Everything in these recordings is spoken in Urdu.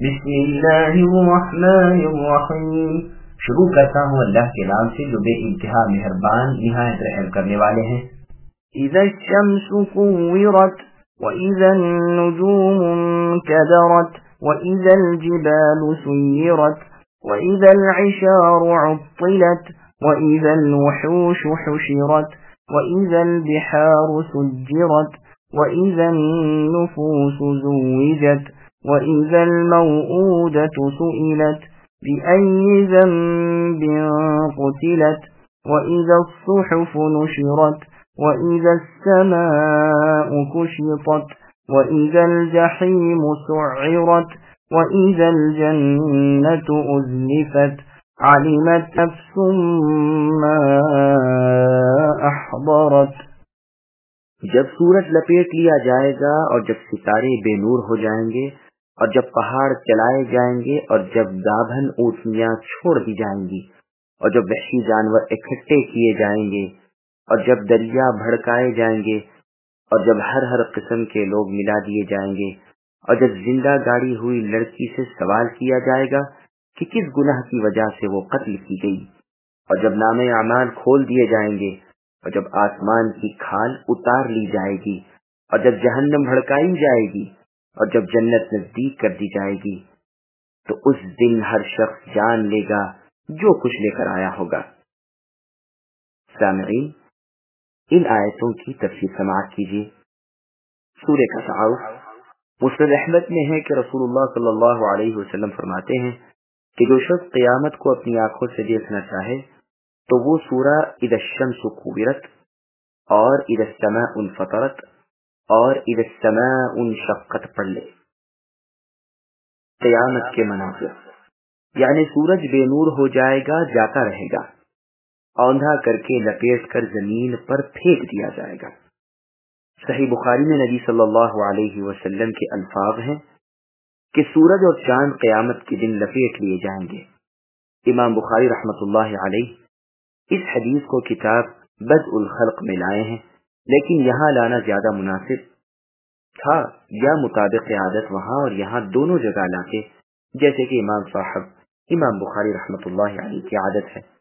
بسم اللہ الرحمن الرحیم. شروع کرتا ہوں اللہ کے نام سے جو بے انتہا مہربان نہایت رحم کرنے والے ہیں. اذا الشمس كورت واذا النجوم انكدرت واذا الجبال سيرت واذا العشار عطلت واذا الوحوش حشرت واذا البحار سجرت واذا النفوس زوجت وإذا الموءودة سئلت بأي ذنب قتلت وإذا الصحف نشرت وإذا السماء كشطت وإذا الجحيم سعرت وإذا الجنة أزلفت علمت نفس ما أحضرت. جب سورج لپیٹ لیا جائے گا اور جب ستارے بے نور ہو جائیں گے اور جب پہاڑ چلائے جائیں گے اور جب گابھن اونٹنیاں چھوڑ دی جائیں گی اور جب وحشی جانور اکٹھے کیے جائیں گے اور جب دریا بھڑکائے جائیں گے اور جب ہر قسم کے لوگ ملا دیے جائیں گے اور جب زندہ گاڑی ہوئی لڑکی سے سوال کیا جائے گا کہ کس گناہ کی وجہ سے وہ قتل کی گئی اور جب نامے اعمال کھول دیے جائیں گے اور جب آسمان کی کھال اتار لی جائے گی اور جب جہنم بھڑکائی جائے گی اور جب جنت نزدیک کر دی جائے گی تو اس دن ہر شخص جان لے گا جو کچھ لے کر آیا ہوگا. سامعین، ان آیتوں کی تفسیر سماعت کیجیے. سورہ کا تعارف مسند احمد میں ہے کہ رسول اللہ صلی اللہ علیہ وسلم فرماتے ہیں کہ جو شخص قیامت کو اپنی آنکھوں سے دیکھنا چاہے تو وہ سورہ اذا الشمس کورت اور اذا السماء انفطرت اور اذا السماء انشقت پڑھ لے. قیامت کے مناظر یعنی سورج بے نور ہو جائے گا، جاتا رہے گا، اوندھا کر کے لپیٹ کر زمین پر پھینک دیا جائے گا. صحیح بخاری میں نبی صلی اللہ علیہ وسلم کے الفاظ ہیں کہ سورج اور چاند قیامت کے دن لپیٹ لیے جائیں گے. امام بخاری رحمۃ اللہ علیہ اس حدیث کو کتاب بدء الخلق میں لائے ہیں، لیکن یہاں لانا زیادہ مناسب تھا یا مطابق عادت وہاں اور یہاں دونوں جگہ لاتے، جیسے کہ امام صاحب امام بخاری رحمۃ اللہ علیہ کی عادت ہے.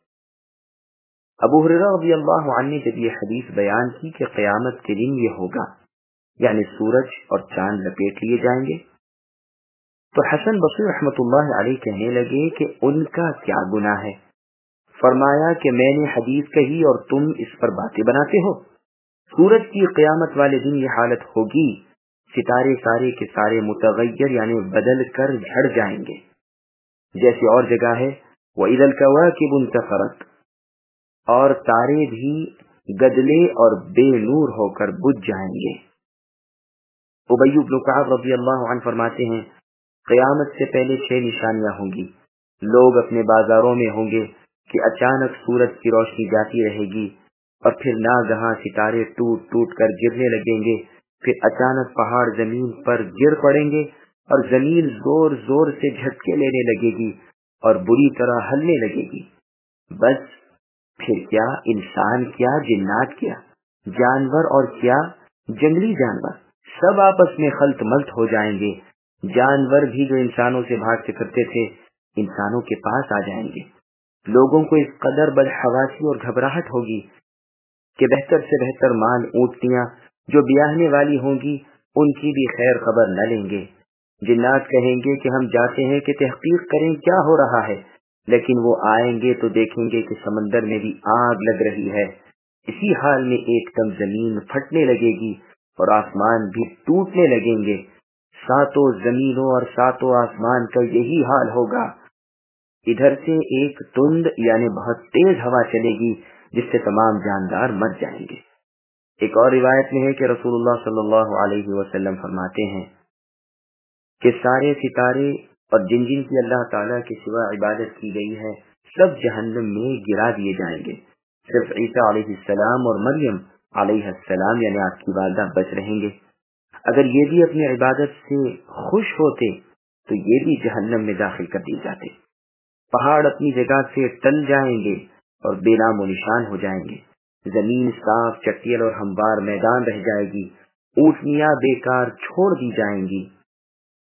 ابو ہریرہ رضی اللہ عنہ نے جب یہ حدیث بیان کی کہ قیامت کے دن یہ ہوگا یعنی سورج اور چاند لپیٹ لیے جائیں گے، تو حسن بصری رحمۃ اللہ علیہ کہنے لگے کہ ان کا کیا گناہ ہے؟ فرمایا کہ میں نے حدیث کہی اور تم اس پر باتیں بناتے ہو. سورج کی قیامت والے دن یہ حالت ہوگی، ستارے سارے کے سارے متغیر یعنی بدل کر جھڑ جائیں گے. جیسے اور جگہ ہے وَإِذَا الْكَوَاكِبُ انْتَثَرَتْ، اور تارے بھی گدلے اور بے نور ہو کر بجھ جائیں گے. ابی بن کعب رضی اللہ عنہ فرماتے ہیں قیامت سے پہلے 6 نشانیاں ہوں گی. لوگ اپنے بازاروں میں ہوں گے کہ اچانک سورج کی روشنی جاتی رہے گی اور پھر ناگہاں ستارے ٹوٹ ٹوٹ کر گرنے لگیں گے، پھر اچانک پہاڑ زمین پر گر پڑیں گے اور زمین زور زور سے جھٹکے لینے لگے گی اور بری طرح ہلنے لگے گی. بس پھر کیا انسان کیا جنات کیا جانور اور کیا جنگلی جانور سب آپس میں خلط ملط ہو جائیں گے. جانور بھی جو انسانوں سے بھاگتے کرتے تھے انسانوں کے پاس آ جائیں گے. لوگوں کو اس قدر بدحواسی اور گھبراہٹ ہوگی کہ بہتر سے بہتر مال اونٹنیاں جو بیاہنے والی ہوں گی ان کی بھی خیر خبر نہ لیں گے. جنات کہیں گے کہ ہم جاتے ہیں کہ تحقیق کریں کیا ہو رہا ہے، لیکن وہ آئیں گے تو دیکھیں گے کہ سمندر میں بھی آگ لگ رہی ہے. اسی حال میں ایک دم زمین پھٹنے لگے گی اور آسمان بھی ٹوٹنے لگیں گے. 7 زمینوں اور 7 آسمان کا یہی حال ہوگا. ادھر سے ایک تند یعنی بہت تیز ہوا چلے گی جس سے تمام جاندار مر جائیں گے. ایک اور روایت میں ہے کہ رسول اللہ صلی اللہ علیہ وسلم فرماتے ہیں کہ سارے ستارے اور جن جن کی اللہ تعالیٰ کے سوا عبادت کی گئی ہے سب جہنم میں گرا دیے جائیں گے. صرف عیسیٰ علیہ السلام اور مریم علیہ السلام یعنی آپ کی والدہ بچ رہیں گے. اگر یہ بھی اپنی عبادت سے خوش ہوتے تو یہ بھی جہنم میں داخل کر دیے جاتے. پہاڑ اپنی جگہ سے ٹل جائیں گے اور بے نام و نشان ہو جائیں گے. زمین صاف چٹیل اور ہموار میدان رہ جائے گی. اونٹنیاں بیکار چھوڑ دی جائیں گی.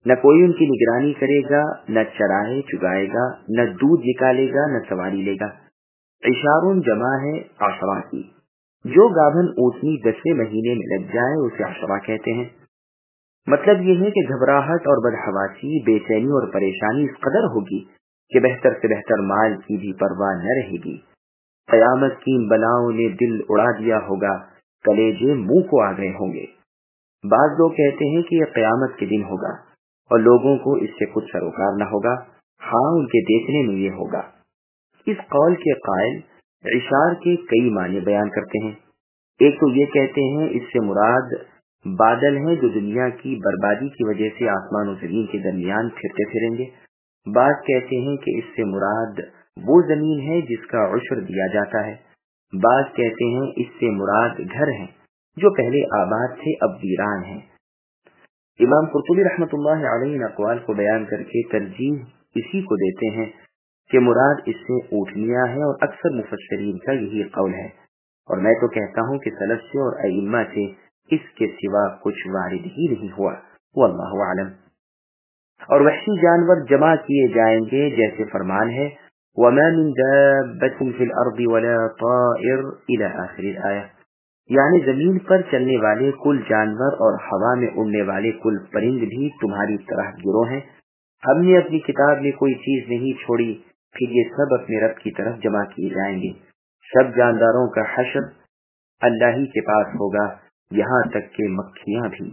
نہ کوئی ان کی نگرانی کرے گا، نہ چراہے چگائے گا، نہ دودھ نکالے گا، نہ سواری لے گا۔ عشارون جمع ہے عشرہ کی۔ جو گابھن اونٹنی 10ویں مہینے میں لگ جائے اسے عشرہ کہتے ہیں۔ مطلب یہ ہے کہ گھبراہٹ اور بدحواسی، بے چینی اور پریشانی اس قدر ہوگی کہ بہتر سے بہتر مال کی بھی پرواہ نہ رہے گی۔ قیامت کی بلاؤں نے دل اڑا دیا ہوگا، کلیجے منہ کو آ گئے ہوں گے۔ بعض لوگ کہتے ہیں کہ یہ قیامت کے دن ہوگا اور لوگوں کو اس سے کچھ سروکار نہ ہوگا، ہاں ان کے دیکھنے میں یہ ہوگا۔ اس قول کے قائل عشار کے کئی معنی بیان کرتے ہیں۔ ایک تو یہ کہتے ہیں اس سے مراد بادل ہیں جو دنیا کی بربادی کی وجہ سے آسمان و زمین کے درمیان پھرتے پھریں گے۔ بعض کہتے ہیں کہ اس سے مراد وہ زمین ہے جس کا عشر دیا جاتا ہے۔ بعض کہتے ہیں اس سے مراد گھر ہیں جو پہلے آباد تھے اب ویران ہیں۔ امام قرطبی رحمۃ اللہ علیہ ان اقوال کو بیان کر کے ترجیح اسی کو دیتے ہیں کہ مراد اس سے اونٹنیاں ہیں، اور اکثر مفسرین کا یہی قول ہے، اور میں تو کہتا ہوں کہ سلف سے اور ائمہ سے اس کے سوا کچھ وارد ہی نہیں ہوا، واللہ اعلم۔ اور وحشی جانور جمع کیے جائیں گے جیسے فرمان ہے وَمَا مِن دَابَّةٍ فِي الْأَرْضِ وَلَا طَائِرٍ إِلَى آخِرِ الْآيَةِ، یعنی زمین پر چلنے والے کل جانور اور ہوا میں اڑنے والے کل پرند بھی تمہاری طرح گروہ ہیں۔ ہم نے اپنی کتاب میں کوئی چیز نہیں چھوڑی، پھر یہ سب اپنے رب کی طرف جمع کیے جائیں گے۔ سب جانداروں کا حشر اللہ ہی کے پاس ہوگا، یہاں تک کہ مکھیاں بھی۔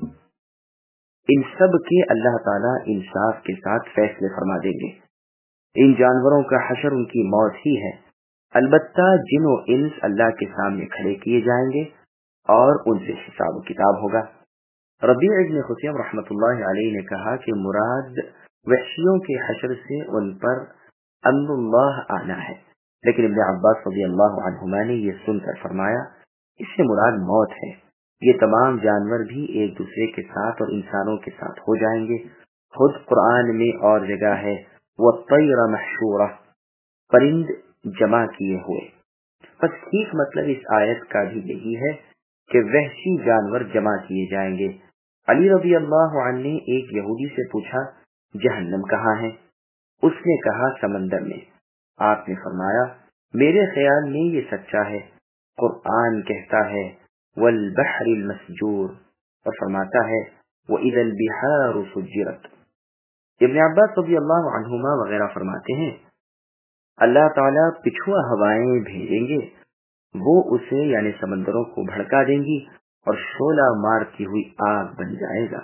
ان سب کے اللہ تعالیٰ انصاف کے ساتھ فیصلے فرما دیں گے۔ ان جانوروں کا حشر ان کی موت ہی ہے، البتہ جن و انس اللہ کے سامنے کھڑے کیے جائیں گے اور ان سے حساب و کتاب ہوگا۔ ربیع ابن خثیم رحمۃ اللہ علیہ نے کہا کہ مراد وحشیوں کے حشر سے ان پر امن اللہ آنا ہے، لیکن ابن عباس رضی اللہ عنہما نے یہ سن کر فرمایا اس سے مراد موت ہے۔ یہ تمام جانور بھی ایک دوسرے کے ساتھ اور انسانوں کے ساتھ ہو جائیں گے۔ خود قرآن میں اور جگہ ہے وَالطَّيْرَ مَحْشُورَةً، پرند جمع کیے ہوئے۔ بس ٹھیک مطلب اس آیت کا بھی یہی ہے کہ وحشی جانور جمع کیے جائیں گے۔ علی رضی اللہ عنہ نے ایک یہودی سے پوچھا جہنم کہاں ہے؟ اس نے کہا سمندر میں۔ آپ نے فرمایا میرے خیال میں یہ سچا ہے، قرآن کہتا ہے والبحر المسجور، اور فرماتا ہے وَإِذَا الْبِحَارُ سُجِّرَتْ۔ ابن عباس رضی اللہ عنہما وغیرہ فرماتے ہیں اللہ تعالیٰ پچھوا ہوائیں بھیجیں گے، وہ اسے یعنی سمندروں کو بھڑکا دیں گی اور شعلہ مارتی ہوئی آگ بن جائے گا۔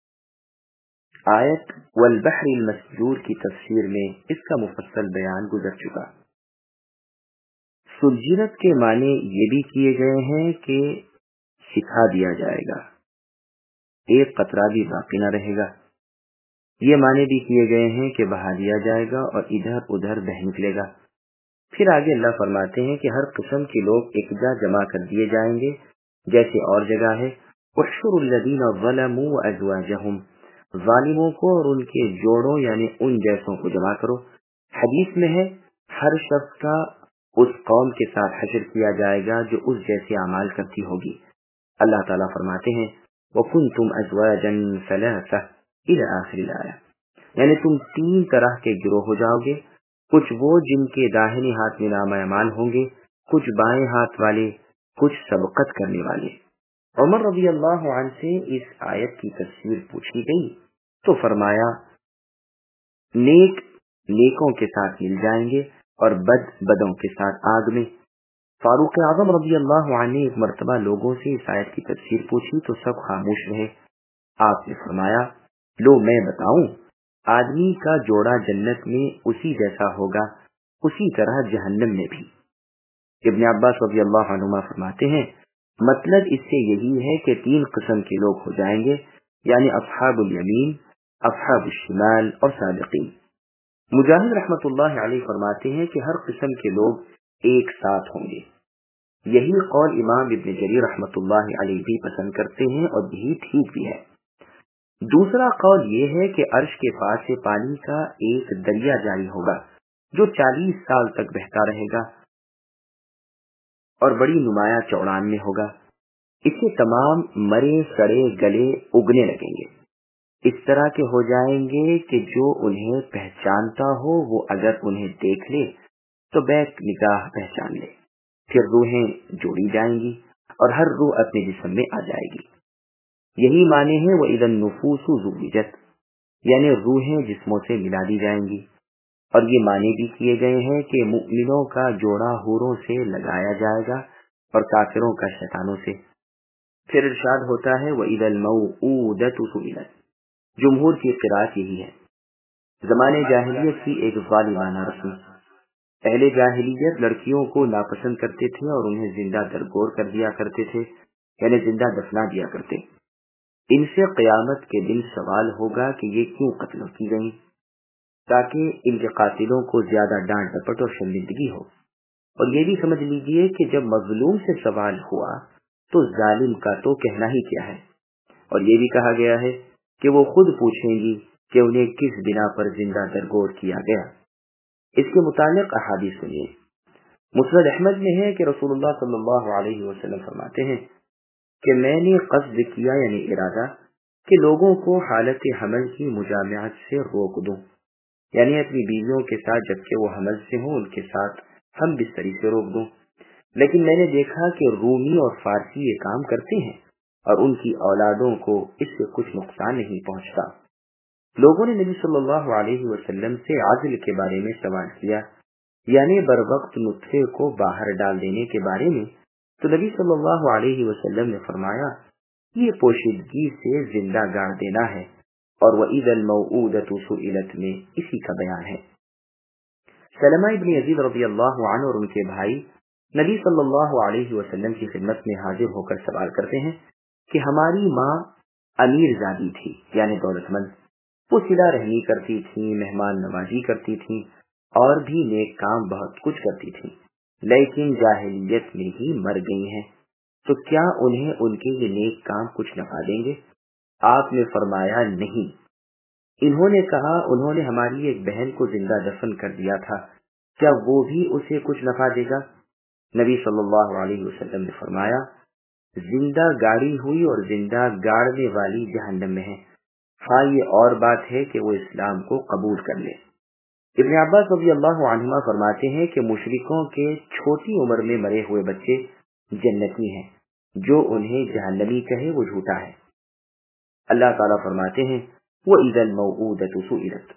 آیت والبحر المسجور کی تفسیر میں اس کا مفصل بیان گزر چکا۔ سجرت کے معنی یہ بھی کیے گئے ہیں کہ سکھا دیا جائے گا، ایک قطرہ بھی باقی نہ رہے گا۔ یہ معنی بھی کیے گئے ہیں کہ بہا دیا جائے گا اور ادھر ادھر بہہ نکلے گا۔ پھر آگے اللہ فرماتے ہیں کہ ہر قسم کے لوگ ایک جا جمع کر دیے جائیں گے، جیسے اور جگہ ہے احشروا الذین ظلموا وازواجہم، ظالموں کو اور ان کے جوڑوں یعنی ان جیسوں کو جمع کرو۔ حدیث میں ہے ہر شخص کا اس قوم کے ساتھ حشر کیا جائے گا جو اس جیسے اعمال کرتی ہوگی۔ اللہ تعالیٰ فرماتے ہیں وَكُنْتُمْ أَزْوَاجًا ثَلَاثَةً إِلَى آخِرِ الْآيَةِ، یعنی تم 3 طرح کے گروہ ہو جاؤ گے، کچھ وہ جن کے داہنے ہاتھ میں نام اعمال ہوں گے، کچھ بائیں ہاتھ والے، کچھ سبقت کرنے والے۔ عمر رضی اللہ عنہ سے اس آیت کی تفسیر پوچھی گئی تو فرمایا نیک نیکوں کے ساتھ مل جائیں گے اور بد بدوں کے ساتھ آگ میں۔ فاروق اعظم رضی اللہ عنہ نے ایک مرتبہ لوگوں سے اس آیت کی تفسیر پوچھی تو سب خاموش رہے۔ آپ نے فرمایا لو میں بتاؤں، آدمی کا جوڑا جنت میں اسی جیسا ہوگا، اسی طرح جہنم میں بھی۔ ابن عباس رضی اللہ عنہما فرماتے ہیں مطلب اس سے یہی ہے کہ 3 قسم کے لوگ ہو جائیں گے، یعنی اصحاب الیمین، اصحاب الشمال اور سابقین۔ مجاہد رحمۃ اللہ علیہ فرماتے ہیں کہ ہر قسم کے لوگ ایک ساتھ ہوں گے۔ یہی قول امام ابن جریر رحمۃ اللہ علیہ بھی پسند کرتے ہیں اور یہی ٹھیک بھی ہے۔ دوسرا قول یہ ہے کہ عرش کے پاس سے پانی کا ایک دریا جاری ہوگا جو 40 سال تک بہتا رہے گا اور بڑی نمایاں چوڑان میں ہوگا۔ اس سے تمام مرے سڑے گلے اگنے لگیں گے۔ اس طرح کے ہو جائیں گے کہ جو انہیں پہچانتا ہو وہ اگر انہیں دیکھ لے تو بیک نگاہ پہچان لے. پھر روحیں جوڑی جائیں گی اور ہر روح اپنے جسم میں آ جائے گی. یہی معنی ہے وَإِذَا النُّفُوسُ زُوِّجَتْ، یعنی روحیں جسموں سے ملا دی جائیں گی. اور یہ معنی بھی کیے گئے ہیں کہ مؤمنوں کا جوڑا حوروں سے لگایا جائے گا اور کافروں کا شیطانوں سے. پھر ارشاد ہوتا ہے وَإِذَا الْمَوْءُودَةُ سُئِلَتْ. جمہور کی قرأت یہی ہے. زمانے جاہلیت کی ایک ظالمانہ رسم. اہل جاہلیت لڑکیوں کو ناپسند کرتے تھے اور انہیں زندہ درگور کر دیا کرتے تھے، یعنی زندہ دفنا دیا کرتے. ان سے قیامت کے دن سوال ہوگا کہ یہ کیوں قتل کی گئیں، تاکہ ان کے قاتلوں کو زیادہ ڈانٹ ڈپٹ اور شرمندگی ہو. اور یہ بھی سمجھ لیجئے کہ جب مظلوم سے سوال ہوا تو ظالم کا تو کہنا ہی کیا ہے. اور یہ بھی کہا گیا ہے کہ وہ خود پوچھیں گی کہ انہیں کس بنا پر زندہ درگور کیا گیا. اس کے متعلق احادیث سنیے. مسند احمد میں ہے کہ رسول اللہ صلی اللہ علیہ وسلم فرماتے ہیں کہ میں نے قصد کیا، یعنی ارادہ، کہ لوگوں کو حالت حمل کی مجامعت سے روک دوں، یعنی اپنی بیویوں کے ساتھ جبکہ وہ حمل سے ہوں ان کے ساتھ ہم بستری سے روک دوں. لیکن میں نے دیکھا کہ رومی اور فارسی یہ کام کرتے ہیں اور ان کی اولادوں کو اس سے کچھ نقصان نہیں پہنچتا. لوگوں نے نبی صلی اللہ علیہ وسلم سے عزل کے بارے میں سوال کیا، یعنی بر وقت نطفے کو باہر ڈال دینے کے بارے میں. تو نبی صلی اللہ علیہ وسلم نے فرمایا یہ پوشیدگی سے زندہ گاڑ دینا ہے، اور وَإِذَا الْمَوْءُودَةُ سُئِلَتْ میں اسی کا بیان ہے. سلمہ ابن یزید رضی اللہ عنہ اور ان کے بھائی نبی صلی اللہ علیہ وسلم کی خدمت میں حاضر ہو کر سوال کرتے ہیں کہ ہماری ماں امیر زادی تھی، یعنی دولت مند. وہ صلہ رحمی کرتی تھی، مہمان نوازی کرتی تھی اور بھی نیک کام بہت کچھ کرتی تھی، لیکن جاہلیت میں ہی مر گئی ہیں. تو کیا انہیں ان کے یہ نیک کام کچھ نفع دیں گے؟ آپ نے فرمایا نہیں. انہوں نے کہا انہوں نے ہماری ایک بہن کو زندہ دفن کر دیا تھا، کیا وہ بھی اسے کچھ نفع دے گا؟ نبی صلی اللہ علیہ وسلم نے فرمایا زندہ گاڑی ہوئی اور زندہ گاڑنے والی جہنم میں ہے. ہاں یہ اور بات ہے کہ وہ اسلام کو قبول کر لے. ابن عباس رضی اللہ عنہما فرماتے ہیں کہ مشرکوں کے چھوٹی عمر میں مرے ہوئے بچے جنتی ہیں، جو انہیں جہنمی کہے وہ جھوٹا ہے. اللہ تعالیٰ فرماتے ہیں وَإِذَا الْمَوْءُودَةُ سُئِلَتْ.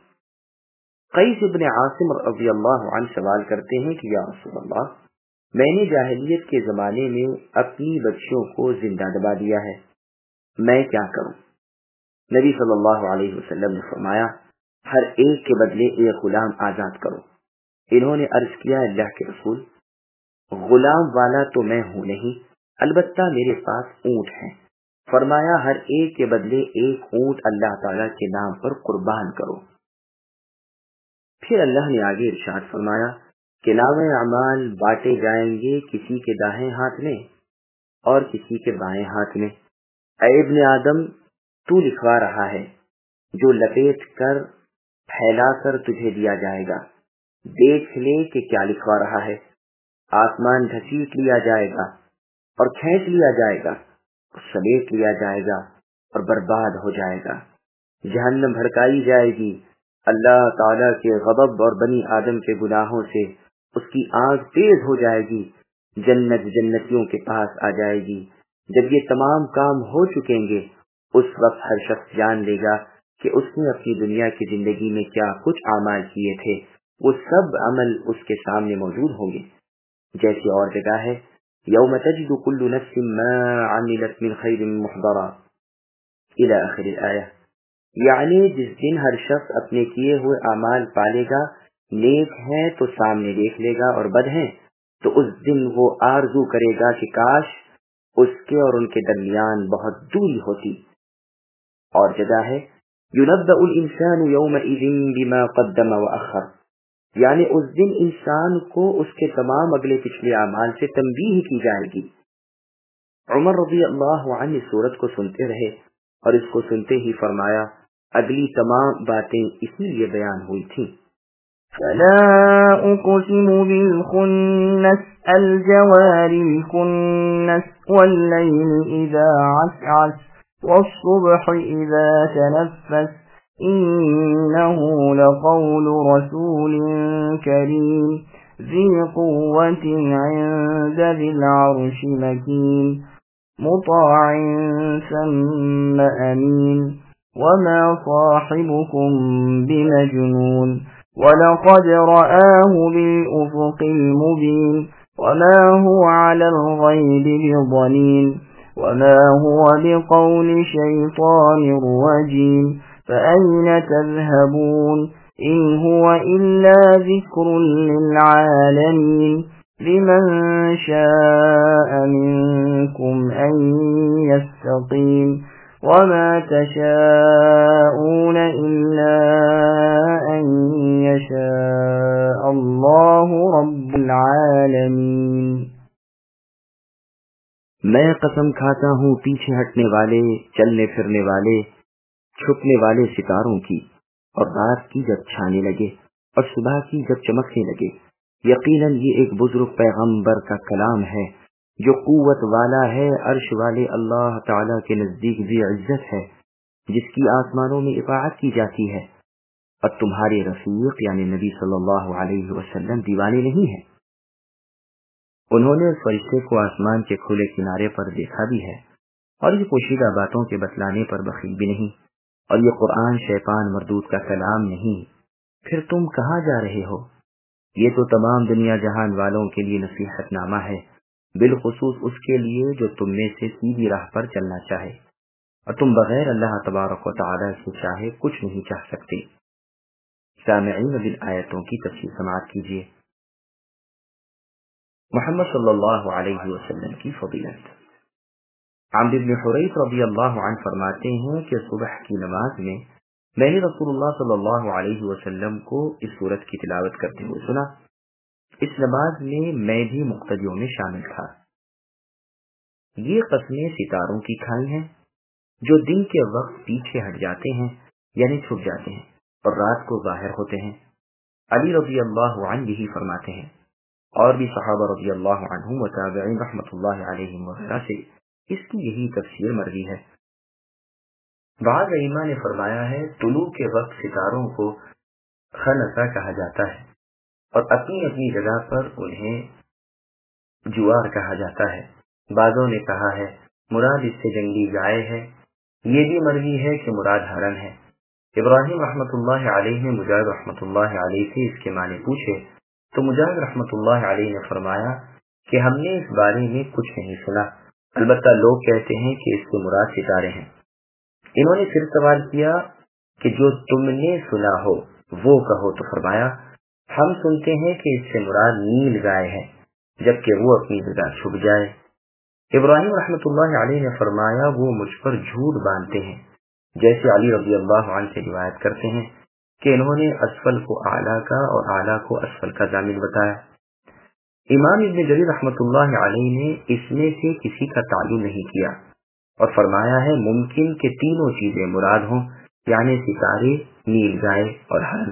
قیس ابن عاصم رضی اللہ عنہ سوال کرتے ہیں کہ یا رسول اللہ، میں نے جاہلیت کے زمانے میں اپنی بچیوں کو زندہ دبا دیا ہے، میں کیا کروں؟ نبی صلی اللہ علیہ وسلم نے فرمایا ہر ایک کے بدلے ایک غلام آزاد کرو. انہوں نے عرض کیا اللہ کے رسول، غلام والا تو میں ہوں نہیں، البتہ میرے پاس اونٹ ہیں. فرمایا ہر ایک کے بدلے ایک اونٹ اللہ تعالیٰ کے نام پر قربان کرو. پھر اللہ نے آگے ارشاد فرمایا کہ نامہ اعمال بانٹے جائیں گے کسی کے دائیں ہاتھ میں اور کسی کے بائیں ہاتھ میں. اے ابن آدم، تو لکھوا رہا ہے، جو لپیٹ کر پھیلا کر تجھے دیا جائے گا. دیکھ لے کہ کیا لکھوا رہا ہے. آسمان گھسیٹ لیا جائے گا اور کھینچ لیا جائے گا، سمیٹ لیا جائے گا اور برباد ہو جائے گا. جہنم بھڑکائی جائے گی. اللہ تعالیٰ کے غضب اور بنی آدم کے گناہوں سے اس کی آگ تیز ہو جائے گی. جنت جنتیوں کے پاس آ جائے گی. جب یہ تمام کام ہو چکیں گے اس وقت ہر شخص جان لے گا کہ اس نے اپنی دنیا کی زندگی میں کیا کچھ اعمال کیے تھے. وہ سب عمل اس کے سامنے موجود ہوں گے. جیسی اور جگہ ہے یوم تجد کل نفس ما عملت من خیر محضرا الى آخر الآیہ، یعنی جس دن ہر شخص اپنے کیے ہوئے اعمال پالے گا، نیک ہیں تو سامنے دیکھ لے گا اور بد ہیں تو اس دن وہ آرزو کرے گا کہ کاش اس کے اور ان کے درمیان بہت دوری ہوتی. اور جگہ ہے يُنَبَّأُ الْإِنسَانُ يَوْمَئِذٍ بِمَا قَدَّمَ وَأَخَّرَ، یعنی اس دن انسان کو اس کے تمام اگلے پچھلے اعمال سے تنبیہ کی جائے گی. عمر رضی اللہ عنہ اس سورت کو سنتے رہے اور اس کو سنتے ہی فرمایا اگلی تمام باتیں اسی لیے بیان ہوئی تھیں. فلا أقسم بالخنس الجوار الكنس والليل إذا عسعس والصبح إذا تنفس إنه لقول رسول كريم ذي قوة عند ذي العرش مكين مطاع ثم أمين وما صاحبكم بمجنون ولقد رآه بالأفق المبين وما هو على الغيب بضنين وما هو بقول شيطان رجيم فأين تذهبون إن هو إلا ذكر للعالمين لمن شاء منكم أن يستقيم وما تشاءون إلا أن يشاء الله رب العالمين. میں قسم کھاتا ہوں پیچھے ہٹنے والے، چلنے پھرنے والے، چھپنے والے ستاروں کی، اور رات کی جب چھانے لگے اور صبح کی جب چمکنے لگے، یقیناً یہ ایک بزرگ پیغمبر کا کلام ہے جو قوت والا ہے، عرش والے اللہ تعالیٰ کے نزدیک ذی عزت ہے، جس کی آسمانوں میں اطاعت کی جاتی ہے، اور تمہارے رفیق یعنی نبی صلی اللہ علیہ وسلم دیوانے نہیں ہیں۔ انہوں نے اس فرشتے کو آسمان کے کھلے کنارے پر دیکھا بھی ہے، اور یہ پوشیدہ باتوں کے بتلانے پر بخیل بھی نہیں، اور یہ قرآن شیطان مردود کا کلام نہیں۔ پھر تم کہاں جا رہے ہو؟ یہ تو تمام دنیا جہان والوں کے لیے نصیحت نامہ ہے، بالخصوص اس کے لیے جو تم میں سے سیدھی راہ پر چلنا چاہے، اور تم بغیر اللہ تبارک و تعالی سے چاہے کچھ نہیں چاہ سکتے۔ سامعین اب آیتوں کی تفصیل سماعت کیجیے۔ محمد صلی اللہ علیہ وسلم کی فضیلت۔ عمرو بن حریث رضی اللہ عنہ فرماتے ہیں کہ صبح کی نماز میں نے رسول اللہ صلی اللہ علیہ وسلم کو اس سورت کی تلاوت کرتے ہوئے سنا۔ اس نماز میں بھی مقتدیوں میں شامل تھا۔ یہ قسمیں ستاروں کی کھائی ہیں جو دن کے وقت پیچھے ہٹ جاتے ہیں یعنی چھپ جاتے ہیں اور رات کو ظاہر ہوتے ہیں۔ علی رضی اللہ عنہ یہی فرماتے ہیں، اور بھی صحابہ رضی اللہ عنہم و تابعین رحمۃ اللہ علیہم وغیرہ سے اس کی یہی تفسیر مروی ہے۔ بعض ائمہ نے فرمایا ہے طلوع کے وقت ستاروں کو خنسہ کہا جاتا ہے، اور اپنی اپنی جگہ پر انہیں جوار کہا جاتا ہے۔ بعضوں نے کہا ہے مراد اس سے جنگلی گائے ہے، یہ بھی مروی ہے کہ مراد ہرن ہے۔ ابراہیم رحمۃ اللہ علیہ نے مجاہد رحمۃ اللہ علیہ سے اس کے معنی پوچھے تو مجاہد رحمۃ اللہ علیہ نے فرمایا کہ ہم نے اس بارے میں کچھ نہیں سنا، البتہ لوگ کہتے ہیں کہ اس سے مراد ستارے ہیں۔ انہوں نے پھر سوال کیا کہ جو تم نے سنا ہو وہ کہو، تو فرمایا ہم سنتے ہیں کہ اس سے مراد نیل گائے ہے جبکہ وہ اپنی جگہ چھپ جائے۔ ابراہیم رحمۃ اللہ علیہ نے فرمایا وہ مجھ پر جھوٹ باندھتے ہیں، جیسے علی رضی اللہ عنہ سے روایت کرتے ہیں کہ انہوں نے اسفل کو اعلیٰ کا اور اعلیٰ کو اسفل کا ضامن بتایا۔ امام ابن جریر رحمۃ اللہ علیہ نے اس میں سے کسی کا تعین نہیں کیا اور فرمایا ہے ممکن کہ تینوں چیزیں مراد ہوں، یعنی ستارے، نیل گائے اور ہرن۔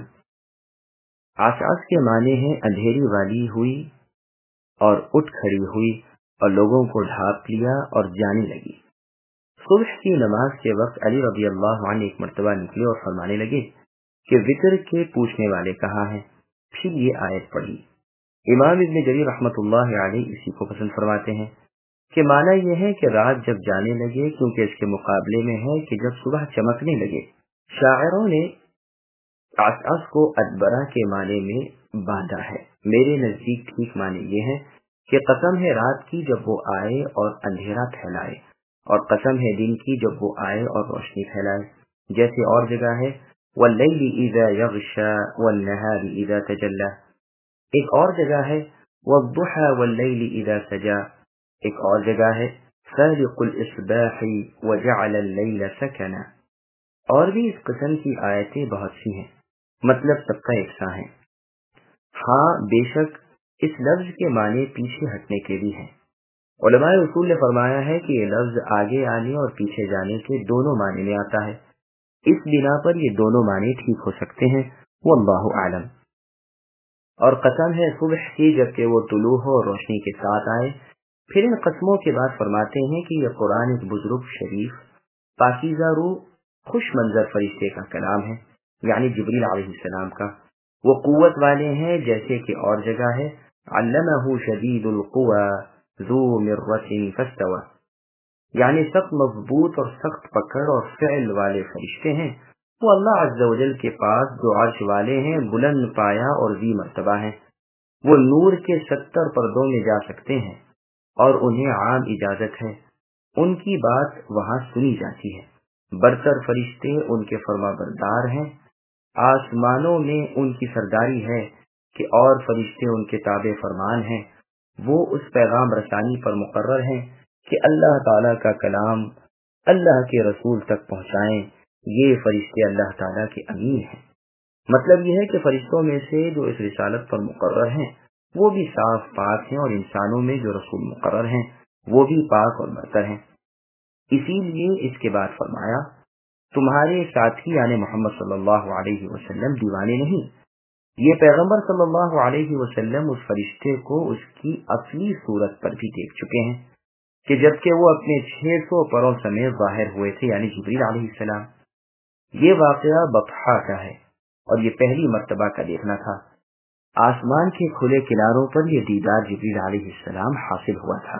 آساس کے معنی ہیں اندھیری والی ہوئی اور اٹھ کھڑی ہوئی اور لوگوں کو ڈھانپ لیا اور جانے لگی۔ صبح کی نماز کے وقت علی رضی اللہ عنہ ایک مرتبہ نکلے اور فرمانے لگے کہ وطر کے پوچھنے والے کہاں ہیں؟ پھر یہ آیت پڑھی۔ امام ابن جریر رحمۃ اللہ علیہ اسی کو پسند فرماتے ہیں کہ معنی یہ ہے کہ رات جب جانے لگے، کیونکہ اس کے مقابلے میں ہے کہ جب صبح چمکنے لگے۔ شاعروں نے آس کو ادبرہ کے معنی میں باندھا ہے، میرے نزدیک ٹھیک معنی یہ ہے کہ قسم ہے رات کی جب وہ آئے اور اندھیرا پھیلائے، اور قسم ہے دن کی جب وہ آئے اور روشنی پھیلائے، جیسے اور جگہ ہے وَاللَّيْلِ إِذَا يَغْشَى وَالنَّهَارِ إِذَا تَجَلَّى، ایک اور جگہ ہے وَالضُّحَى وَاللَّيْلِ إِذَا سَجَى، ایک اور جگہ ہے فَالِقُ الْإِصْبَاحِ وَجَعَلَ اللَّيْلَ سَكَنًا۔ اور بھی اس قسم کی آیتیں بہت سی ہیں، مطلب سب کا یکساں ہے۔ ہاں بے شک اس لفظ کے معنی پیچھے ہٹنے کے بھی ہیں۔ علماء اصول نے فرمایا ہے کہ یہ لفظ آگے آنے اور پیچھے جانے کے دونوں معنی میں آتا ہے، اس بنا پر یہ دونوں معنی ٹھیک ہو سکتے ہیں، واللہ اعلم۔ اور قسم ہے صبح کی جبکہ وہ طلوع ہو اور روشنی کے ساتھ آئے۔ پھر ان قسموں کے بعد فرماتے ہیں کہ یہ قرآن ایک بزرگ شریف पाकीज़ा रूह खुश मंजर फरिश्ते का कलाम है, यानी जिब्रील अलैहिस्सलाम का। वो कुव्वत वाले हैं जैसे कि और जगह है, अल्लमहु शदीदुल कुवा ज़ू मिर्रतिन फस्तवा, यानी सख्त मजबूत और सख्त पकड़ और फ़िल वाले फरिश्ते हैं। वो अल्लाह अज़्ज़ा वजल के पास जो अर्श वाले हैं, बुलंद पाया और ज़ी मर्तबा हैं। वो नूर के 70 पर्दों में जा सकते हैं और उन्हें आम इजाजत है, उनकी बात वहां सुनी जाती है। बरतर फरिश्ते उनके फरमाबरदार हैं, आसमानों में उनकी सरदारी है कि और फरिश्ते उनके ताबे फरमान हैं। वो उस पैगाम रसानी पर मुकर्रर हैं कि अल्लाह ताला का कलाम अल्लाह के रसूल तक पहुंचाएं। ये फरिश्ते अल्लाह ताला के अमीन हैं। मतलब यह है कि फरिश्तों में से जो इस रिसालत पर मुकर्रर हैं वो भी साफ पाक हैं, और इंसानों में जो रसूल मुकर्रर हैं वो भी पाक और बरतर हैं। इसीलिए इसके बाद फरमाया, तुम्हारे साथी यानी मोहम्मद सल्लल्लाहु अलैहि वसल्लम दीवाने नहीं। ये पैगंबर सल्लल्लाहु अलैहि वसल्लम उस फरिश्ते को उसकी असली सूरत पर भी देख चुके हैं कि जबकि वो अपने 600 परों समेत जाहिर हुए थे, यानी जिब्रील अलैहिस्सलाम। ये वाकया बतहा का है और ये पहली मर्तबा का देखना था। आसमान के खुले किनारों पर यह दीदार जिब्रील अलैहिस्सलाम हासिल हुआ था।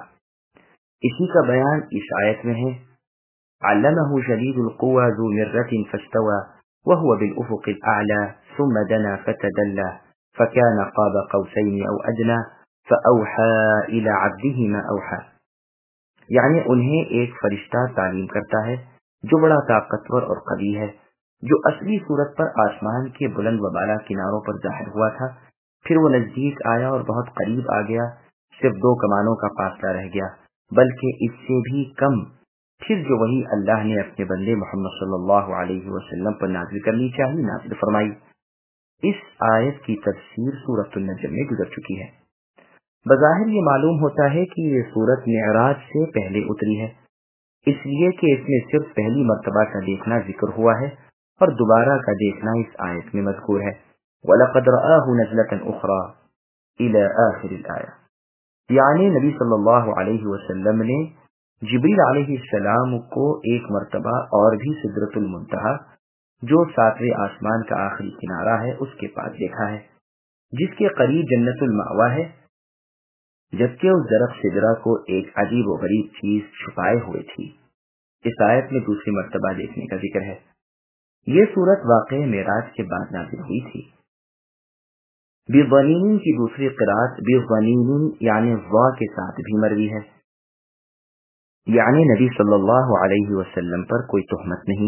इसी का बयान इस आयत में है, अल्लमहु शदीदुल कुवा ज़ू मिर्रतिन फस्तवा वहुव बिल उफ़ुक़िल अअला सुम्मा दना फतदल्ला फकान क़ाब क़ौसैन औ अदना फ़अौहा इला अब्दिही मा औहा, यानी उन्हें एक फरिश्ता तालीम करता है जो बड़ा ताकतवर और कवी है, जो असली सूरत पर आसमान के बुलंद व बाला किनारों पर जाहिर हुआ था। फिर वो नजदीक आया और बहुत करीब आ गया, सिर्फ 2 कमानों का फासला रह गया, बल्कि इससे भी कम। फिर जो वही अल्लाह ने अपने बंदे मोहम्मद सल्लल्लाहु अलैहि वसल्लम पर नाज़िल करनी चाहिए, नाज़िल फरमाई। इस आयत की तफसीर सूरतुन नजम में गुजर चुकी है। बज़ाहिर ये मालूम होता है कि ये सूरत मिअराज से पहले उतरी है, इसलिए कि इसमें सिर्फ पहली मर्तबा का देखना जिक्र हुआ है और दोबारा का देखना इस आयत में मज़कूर है। वलक़द रआहु नज़लतन उख़रा इला आखिरिल आया, यानी नबी सल्लल्लाहु अलैहि वसल्लम ने जिब्रील अलैहिस्सलाम को एक मर्तबा और भी सिदरतुल मुंतहा, जो 7वें आसमान का आखिरी किनारा है, उसके पास देखा है, जिसके करीब जन्नतुल मावा है, जबकि उस दरख्त सिदरा को एक अजीब व गरीब चीज छुपाए हुए थी। इस आयत में दूसरी मर्तबा देखने का जिक्र है। ये सूरत वाक़ई मेराज के बाद नाज़िल हुई थी। बिज़नीन की दूसरी क़िरात बिज़नीन यानी वा के साथ भी मरवी है, यानी नबी सल्लल्लाहु अलैहि वसल्लम पर कोई तोहमत नहीं।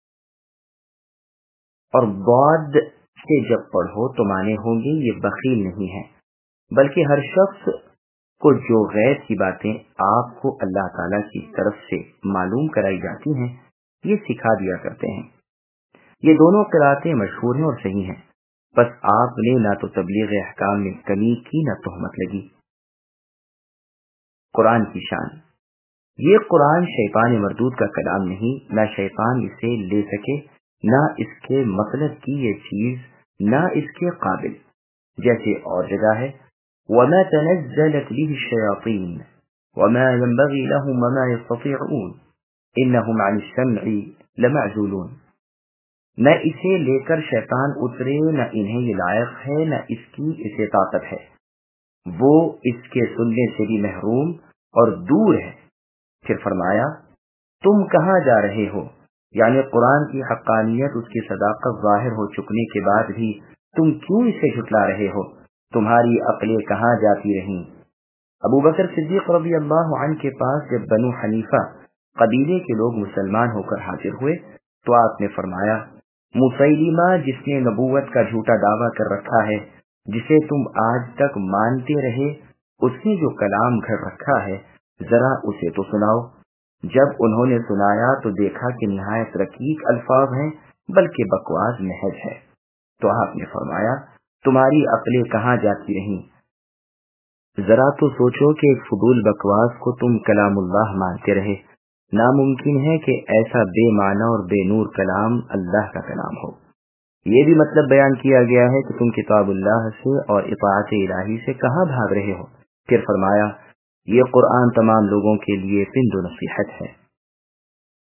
और बाद से जब पढ़ो तो माने होंगे ये बखील नहीं है, बल्कि हर शख्स को जो गैब की बातें आपको अल्लाह ताला की तरफ से मालूम कराई जाती हैं, ये सिखा दिया करते हैं। ये दोनों क़िरातें मशहूर हैं और सही हैं, बस आपने ना तो तबलीग अहकाम में कमी की ना तोहमत लगी। कुरान की शान, ये कुरान शैतान मरदूद का कलाम नहीं, ना शैतान इसे ले सके, ना इसके मतलब की ये चीज, ना इसके काबिल। जैसे और जगह है, वमा तनज़्ज़लत बिही शयातीन वमा यंबगी लहुम वमा यस्ततीऊन इन्नहुम अन अस्समई लमअज़ूलून, न इसे लेकर शैतान उतरे, न इन्हें ये लायक है, न इसकी इसे ताकत है, वो इसके सुनने से भी महरूम और दूर है। फिर फरमाया, तुम कहाँ जा रहे हो, यानी कुरान की हक्कानियत, उसकी सदाकत जाहिर हो चुकने के बाद भी तुम क्यों इसे झुटला रहे हो, तुम्हारी अक्लें कहाँ जाती रहीं। अबू बकर सिद्दीक रज़ी अल्लाहु अन्हु के पास जब बनु हनीफा कबीले के लोग मुसलमान होकर हाजिर हुए तो आपने फरमाया, मुसैलिमा जिसने नबूवत का झूठा दावा कर रखा है, जिसे तुम आज तक मानते रहे, उसने जो कलाम घर रखा है, जरा उसे तो सुनाओ। जब उन्होंने सुनाया तो देखा कि निहायत रकीक अल्फाज हैं, बल्कि बकवास महज है। तो आपने फरमाया, तुम्हारी अक्लें कहाँ जाती रहीं, जरा तो सोचो कि एक फुदूल बकवास को तुम कलामुल्लाह मानते रहे। नामुमकिन है कि ऐसा बेमाना और बेनूर कलाम अल्लाह का कलाम हो। ये भी मतलब बयान किया गया है कि तुम किताबुल्लाह से और इताअत इलाही से कहाँ भाग रहे हो। फिर फरमाया, ये कुरान तमाम लोगों के लिए पिंड नसीहत है।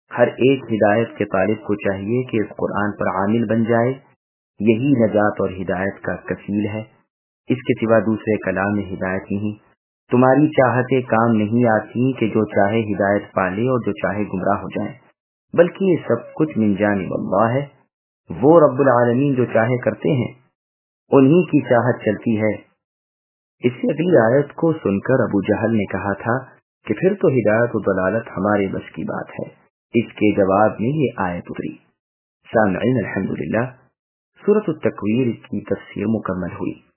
ہر ایک ہدایت کے طالب کو چاہیے کہ اس قرآن پر عامل بن جائے، یہی نجات اور ہدایت کا کفیل ہے، اس کے سوا دوسرے کلام میں ہدایت نہیں۔ تمہاری چاہتیں کام نہیں آتی کہ جو چاہے ہدایت پالے اور جو چاہے گمراہ ہو جائے، بلکہ یہ سب کچھ من جانب اللہ ہے، وہ رب العالمین جو چاہے کرتے ہیں، انہی کی چاہت چلتی ہے۔ اس سے اگلی آیت کو سن کر ابو جہل نے کہا تھا کہ پھر تو ہدایت و ضلالت ہمارے بس کی بات ہے۔ اس کے جواب میں یہ آیت اتری۔ سامعین الحمدللہ، سورۃ التکویر کی تفسیر مکمل ہوئی۔